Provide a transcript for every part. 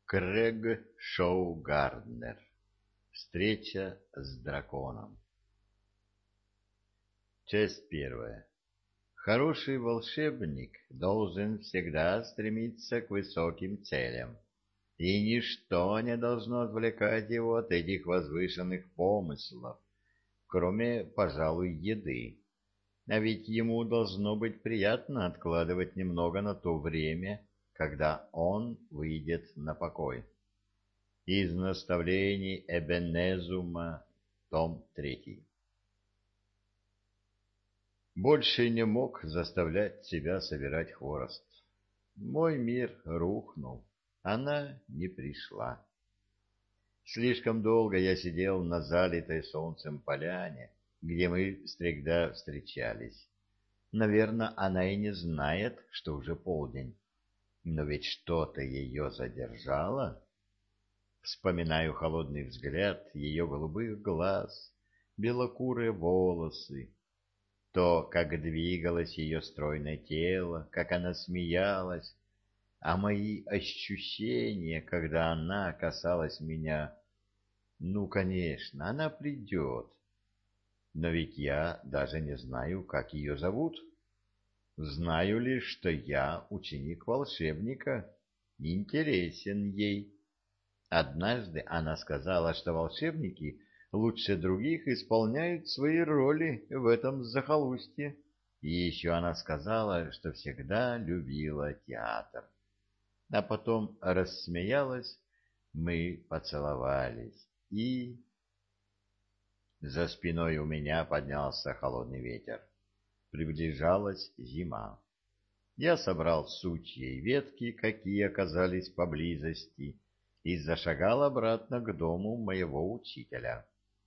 Крэг Шоу Гарднер. Встреча с драконом. Часть первая. Хороший волшебник должен всегда стремиться к высоким целям, и ничто не должно отвлекать его от этих возвышенных помыслов, кроме, пожалуй, еды. А ведь ему должно быть приятно откладывать немного на то время, когда он выйдет на покой. Из наставлений Эбенезума, том 3. Больше не мог заставлять себя собирать хворост. Мой мир рухнул, она не пришла. Слишком долго я сидел на залитой солнцем поляне, где мы всегда встречались. Наверное, она и не знает, что уже полдень. Но ведь что-то ее задержало. Вспоминаю холодный взгляд ее голубых глаз, белокурые волосы, то, как двигалось ее стройное тело, как она смеялась, а мои ощущения, когда она касалась меня. Ну, конечно, она придет, но ведь я даже не знаю, как ее зовут. Знаю лишь, что я ученик волшебника, интересен ей. Однажды она сказала, что волшебники лучше других исполняют свои роли в этом захолустье. И еще она сказала, что всегда любила театр. А потом рассмеялась, мы поцеловались, и... За спиной у меня поднялся холодный ветер. Приближалась зима. Я собрал сучья и ветки, какие оказались поблизости, и зашагал обратно к дому моего учителя.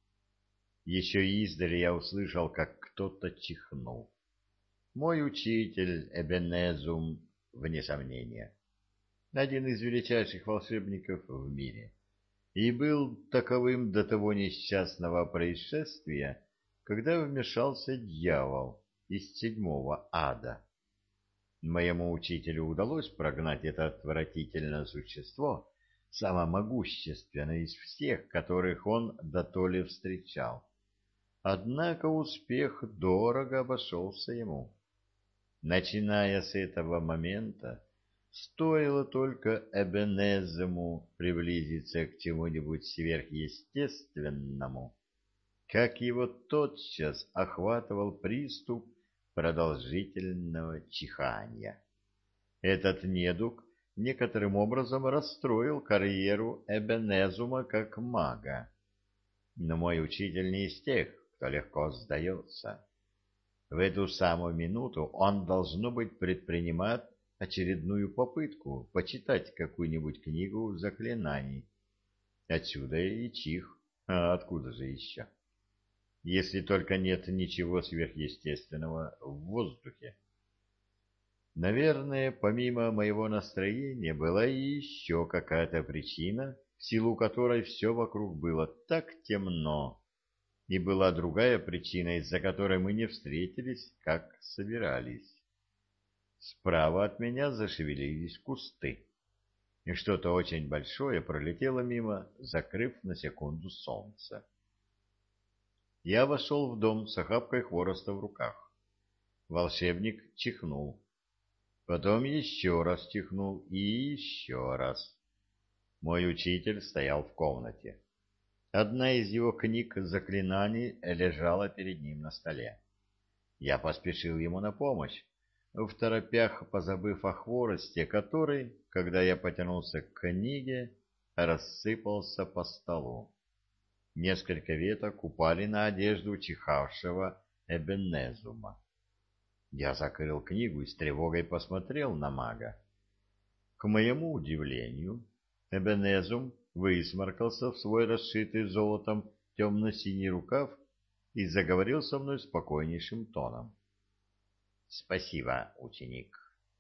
Еще издали я услышал, как кто-то чихнул. Мой учитель Эбенезум, вне сомнения, один из величайших волшебников в мире, и был таковым до того несчастного происшествия, когда вмешался дьявол из седьмого ада. Моему учителю удалось прогнать это отвратительное существо, самое могущественное из всех, которых он дотоле встречал. Однако успех дорого обошелся ему. Начиная с этого момента, стоило только Эбенезему приблизиться к чему-нибудь сверхъестественному, как его тотчас охватывал приступ продолжительного чихания. Этот недуг некоторым образом расстроил карьеру Эбенезума как мага. Но мой учитель не из тех, кто легко сдается. В эту самую минуту он, должно быть, предпринимает очередную попытку почитать какую-нибудь книгу заклинаний. Отсюда и чих. А откуда же еще? Если только нет ничего сверхъестественного в воздухе. Наверное, помимо моего настроения была и еще какая-то причина, в силу которой все вокруг было так темно, и была другая причина, из-за которой мы не встретились, как собирались. Справа от меня зашевелились кусты, и что-то очень большое пролетело мимо, закрыв на секунду солнце. Я вошел в дом с охапкой хвороста в руках. Волшебник чихнул. Потом еще раз чихнул и еще раз. Мой учитель стоял в комнате. Одна из его книг заклинаний лежала перед ним на столе. Я поспешил ему на помощь, второпях позабыв о хворосте, который, когда я потянулся к книге, рассыпался по столу. Несколько веток упали на одежду чихавшего Эбенезума. Я закрыл книгу и с тревогой посмотрел на мага. К моему удивлению, Эбенезум высморкался в свой расшитый золотом темно-синий рукав и заговорил со мной спокойнейшим тоном. — Спасибо, ученик.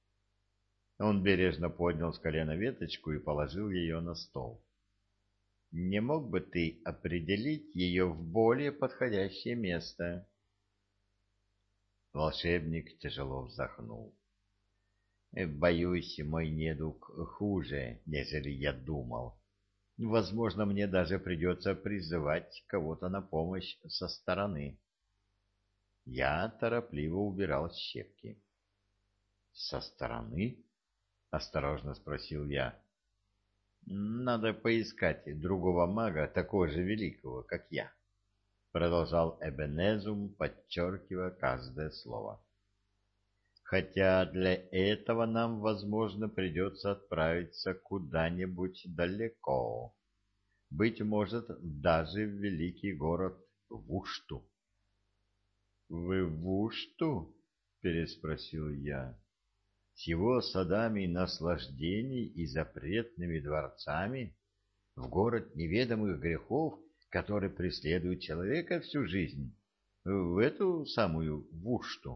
Он бережно поднял с колена веточку и положил ее на стол. — Не мог бы ты определить ее в более подходящее место? Волшебник тяжело вздохнул. Боюсь, мой недуг хуже, нежели я думал. Возможно, мне даже придется призывать кого-то на помощь со стороны. Я торопливо убирал щепки. Со стороны? Осторожно спросил я. Надо поискать другого мага, такого же великого, как я, продолжал Эбенезум, подчеркивая каждое слово. Хотя для этого нам, возможно, придется отправиться куда-нибудь далеко. Быть может, даже в великий город Вушту. — Вы в Вушту? — переспросил я. — С его садами наслаждений и запретными дворцами? В город неведомых грехов, который преследует человека всю жизнь? В эту самую Вушту?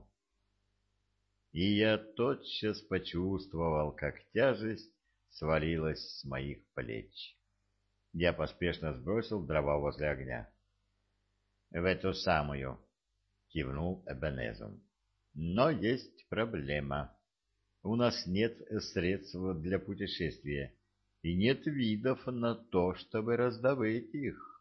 И я тотчас почувствовал, как тяжесть свалилась с моих плеч. Я поспешно сбросил дрова возле огня. — В эту самую, — кивнул Эбенезом. — Но есть проблема. У нас нет средств для путешествия, и нет видов на то, чтобы раздобыть их.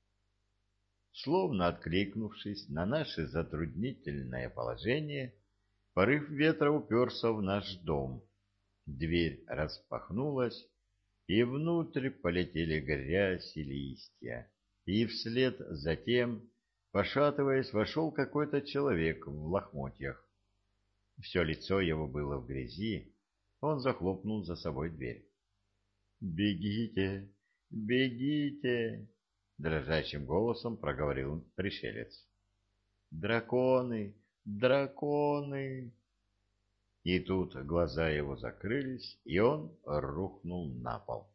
Словно откликнувшись на наше затруднительное положение, порыв ветра уперся в наш дом. Дверь распахнулась, и внутрь полетели грязь и листья, и вслед за тем, пошатываясь, вошел какой-то человек в лохмотьях. Все лицо его было в грязи, он захлопнул за собой дверь. «Бегите, бегите!» — дрожащим голосом проговорил пришелец. «Драконы, драконы!» И тут глаза его закрылись, и он рухнул на пол.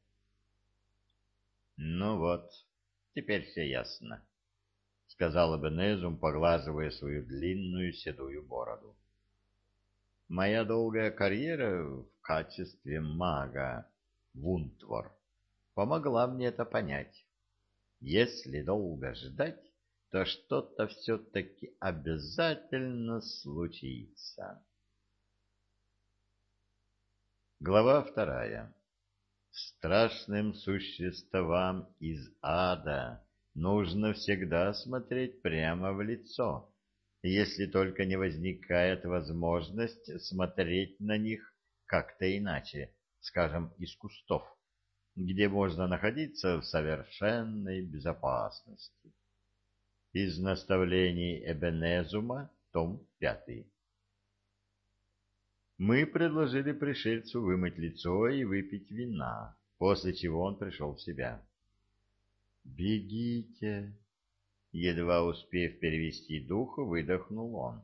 «Ну вот, теперь все ясно», — сказал Эбенезум, поглаживая свою длинную седую бороду. «Моя долгая карьера в качестве мага Вунтвор помогла мне это понять. Если долго ждать, то что-то все-таки обязательно случится». Глава 2. Страшным существам из ада нужно всегда смотреть прямо в лицо, если только не возникает возможность смотреть на них как-то иначе, скажем, из кустов, где можно находиться в совершенной безопасности. Из наставлений Эбенезума, том 5. Мы предложили пришельцу вымыть лицо и выпить вина, после чего он пришел в себя. «Бегите!» Едва успев перевести дух, выдохнул он.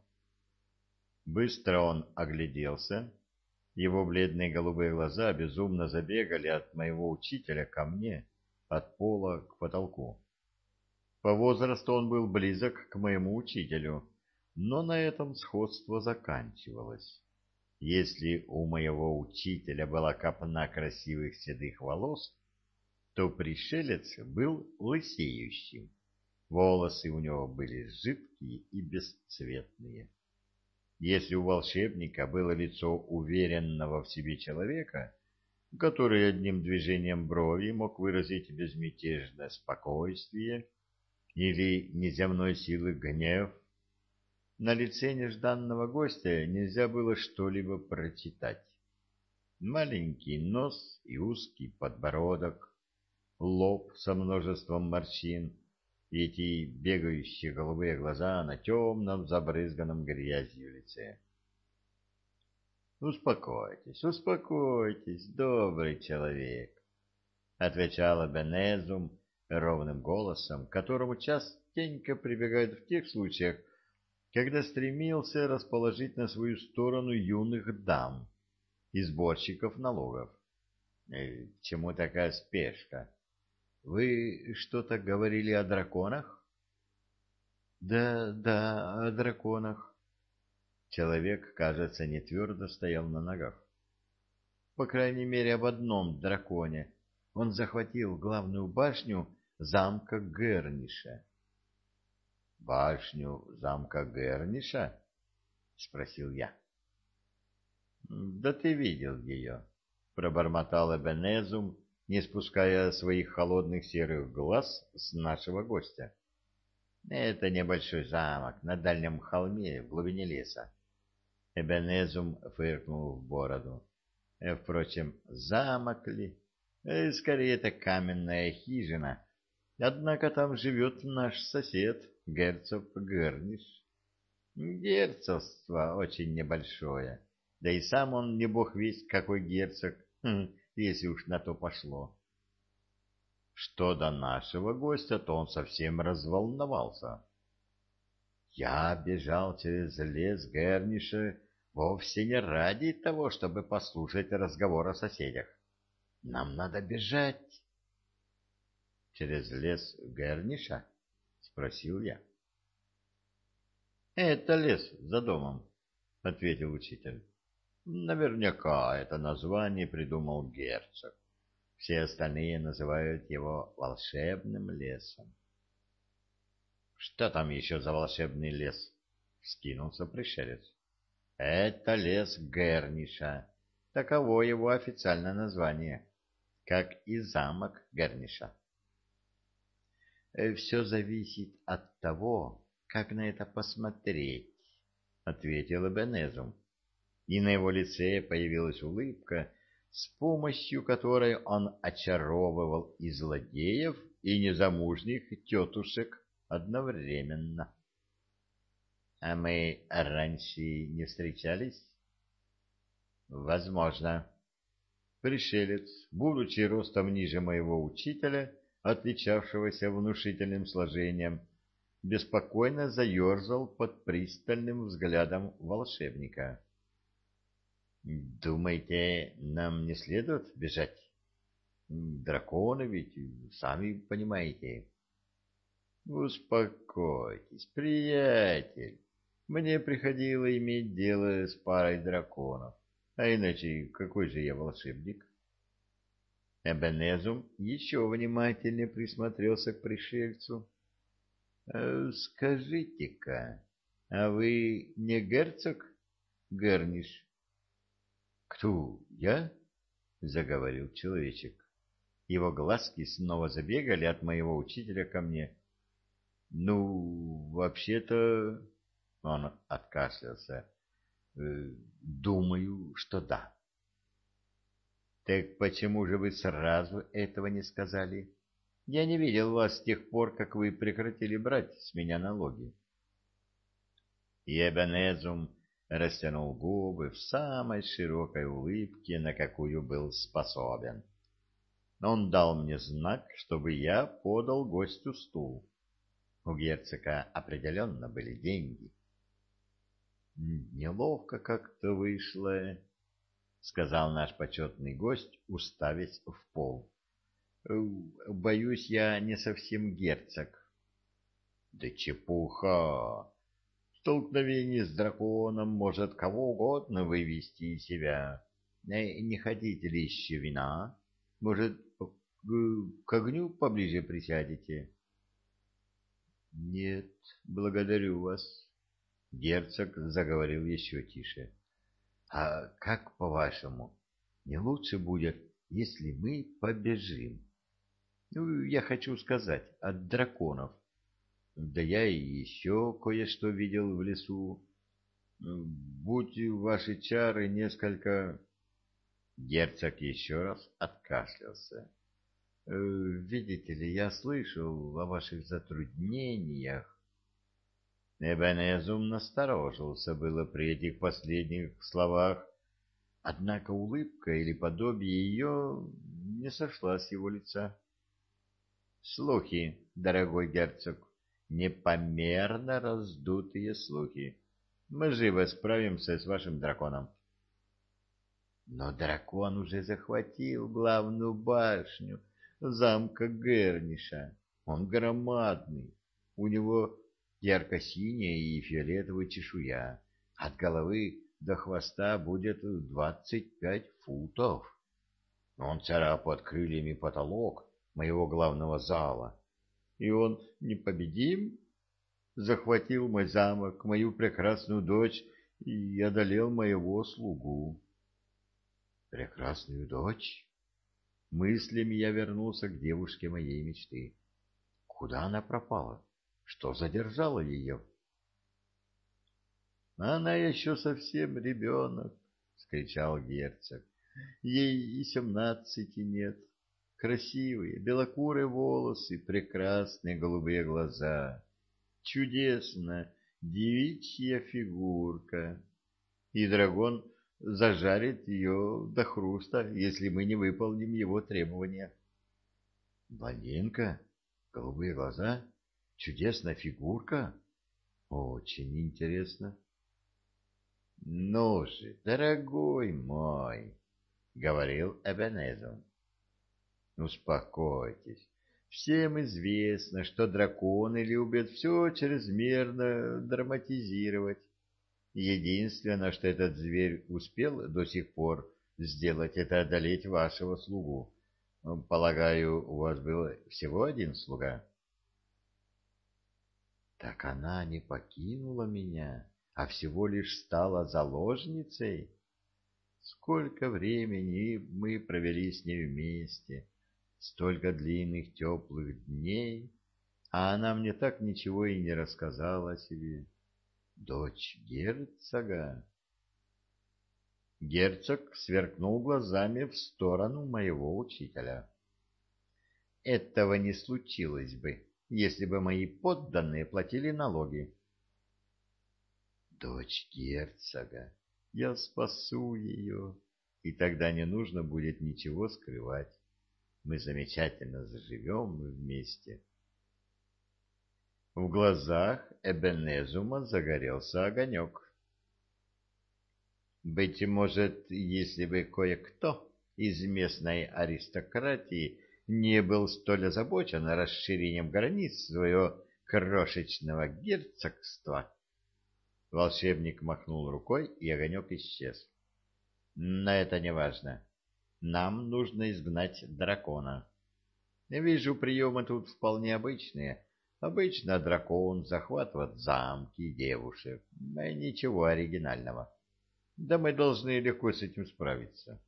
Быстро он огляделся. Его бледные голубые глаза безумно забегали от моего учителя ко мне, от пола к потолку. По возрасту он был близок к моему учителю, но на этом сходство заканчивалось. Если у моего учителя была копна красивых седых волос, то пришелец был лысеющим. Волосы у него были жидкие и бесцветные. Если у волшебника было лицо уверенного в себе человека, который одним движением брови мог выразить безмятежное спокойствие или неземной силы гнев, на лице нежданного гостя нельзя было что-либо прочитать. Маленький нос и узкий подбородок, лоб со множеством морщин и эти бегающие голубые глаза на темном, забрызганном грязью лице. «Успокойтесь, успокойтесь, добрый человек», — отвечала Бенезум ровным голосом, к которому частенько прибегают в тех случаях, когда стремился расположить на свою сторону юных дам и сборщиков налогов. К чему такая спешка? Вы что-то говорили о драконах? Да, да, о драконах. Человек, кажется, не твердо стоял на ногах. По крайней мере, об одном драконе. Он захватил главную башню замка Герниша. «Башню замка Герниша?» — спросил я. Да ты видел ее, пробормотал Эбенезум, не спуская своих холодных серых глаз с нашего гостя. Это небольшой замок на дальнем холме в глубине леса. Эбенезум фыркнул в бороду. Впрочем, замок ли? Скорее, это каменная хижина. Однако там живет наш сосед, герцог Герниш. Герцогство очень небольшое. Да и сам он не бог весть какой герцог, если уж на то пошло. Что до нашего гостя, то он совсем разволновался. Я бежал через лес Герниша вовсе не ради того, чтобы послушать разговор о соседях. Нам надо бежать. Через лес Герниша? Спросил я. Это лес за домом, ответил учитель. Наверняка это название придумал герцог. Все остальные называют его волшебным лесом. Что там еще за волшебный лес? Вскинулся пришелец. Это лес Герниша. Таково его официальное название, как и замок Герниша. Все зависит от того, как на это посмотреть, ответил Эбенезум. И на его лице появилась улыбка, с помощью которой он очаровывал и злодеев, и незамужних тетушек одновременно. — А мы раньше не встречались? — Возможно. Пришелец, будучи ростом ниже моего учителя, отличавшегося внушительным сложением, беспокойно заерзал под пристальным взглядом волшебника. «Думаете, нам не следует бежать? Драконы ведь, сами понимаете». «Успокойтесь, приятель. Мне приходило иметь дело с парой драконов. А иначе какой же я волшебник?» Эбенезум еще внимательнее присмотрелся к пришельцу. «Скажите-ка, а вы не герцог Герниш?» «Кто, я?» — заговорил человечек. Его глазки снова забегали от моего учителя ко мне. «Ну, вообще-то...» — он откашлялся. «Думаю, что да». «Так почему же вы сразу этого не сказали? Я не видел вас с тех пор, как вы прекратили брать с меня налоги». И Эбенезум растянул губы в самой широкой улыбке, на какую был способен. Он дал мне знак, чтобы я подал гостю стул. У герцога определенно были деньги. «Неловко как-то вышло», — сказал наш почетный гость, уставясь в пол. «Боюсь, я не совсем герцог». «Да чепуха! Столкновение с драконом может кого угодно вывести из себя. Не хотите ли еще вина? Может, к огню поближе присядете?» «Нет, благодарю вас». Герцог заговорил еще тише. «А как, по-вашему, не лучше будет, если мы побежим? Ну, я хочу сказать, от драконов. Да я и еще кое-что видел в лесу. Будь ваши чары несколько...» Герцог еще раз откашлялся. «Видите ли, я слышал о ваших затруднениях». Эбенезум насторожился было при этих последних словах, однако улыбка или подобие ее не сошла с его лица. «Слухи, дорогой герцог, непомерно раздутые слухи. Мы живо справимся с вашим драконом». «Но дракон уже захватил главную башню замка Герниша. Он громадный. У него ярко-синяя и фиолетовая чешуя. От головы до хвоста будет 25 футов. Он царапает крыльями потолок моего главного зала. И он непобедим? Захватил мой замок, мою прекрасную дочь и одолел моего слугу. Прекрасную дочь. Мыслями я вернулся к девушке моей мечты. Куда она пропала? Что задержало ее? Она еще совсем ребенок, — скричал герцог. Ей и 17 нет. Красивые, белокурые волосы, прекрасные голубые глаза. Чудесно, девичья фигурка. И дракон зажарит ее до хруста, если мы не выполним его требования. Блондинка, голубые глаза, чудесная фигурка. Очень интересно. Ну же, дорогой мой, — говорил Эбенезер, — успокойтесь. Всем известно, что драконы любят все чрезмерно драматизировать. Единственное, что этот зверь успел до сих пор сделать, это одолеть вашего слугу. Полагаю, у вас был всего один слуга? Так она не покинула меня, а всего лишь стала заложницей. Сколько времени мы провели с ней вместе, столько длинных теплых дней, а она мне так ничего и не рассказала о себе. Дочь герцога. Герцог сверкнул глазами в сторону моего учителя. Этого не случилось бы, если бы мои подданные платили налоги. Дочь герцога, я спасу ее, и тогда не нужно будет ничего скрывать. Мы замечательно заживем вместе. В глазах Эбенезума загорелся огонек. Быть может, если бы кое-кто из местной аристократии не был столь озабочен расширением границ своего крошечного герцогства. Волшебник махнул рукой, и огонек исчез. Но это не важно. Нам нужно изгнать дракона. Вижу, приемы тут вполне обычные. Обычно дракон захватывает замки, девушек. Ничего оригинального. Да мы должны легко с этим справиться.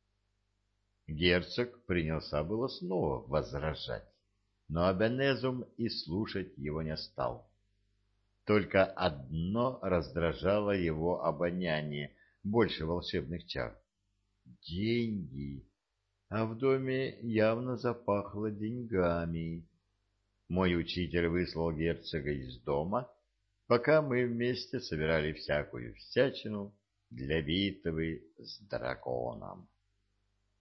Герцог принялся было снова возражать, но Абенезум и слушать его не стал. Только одно раздражало его обоняние больше волшебных чар. Деньги. А в доме явно запахло деньгами. Мой учитель выслал герцога из дома, пока мы вместе собирали всякую всячину для битвы с драконом.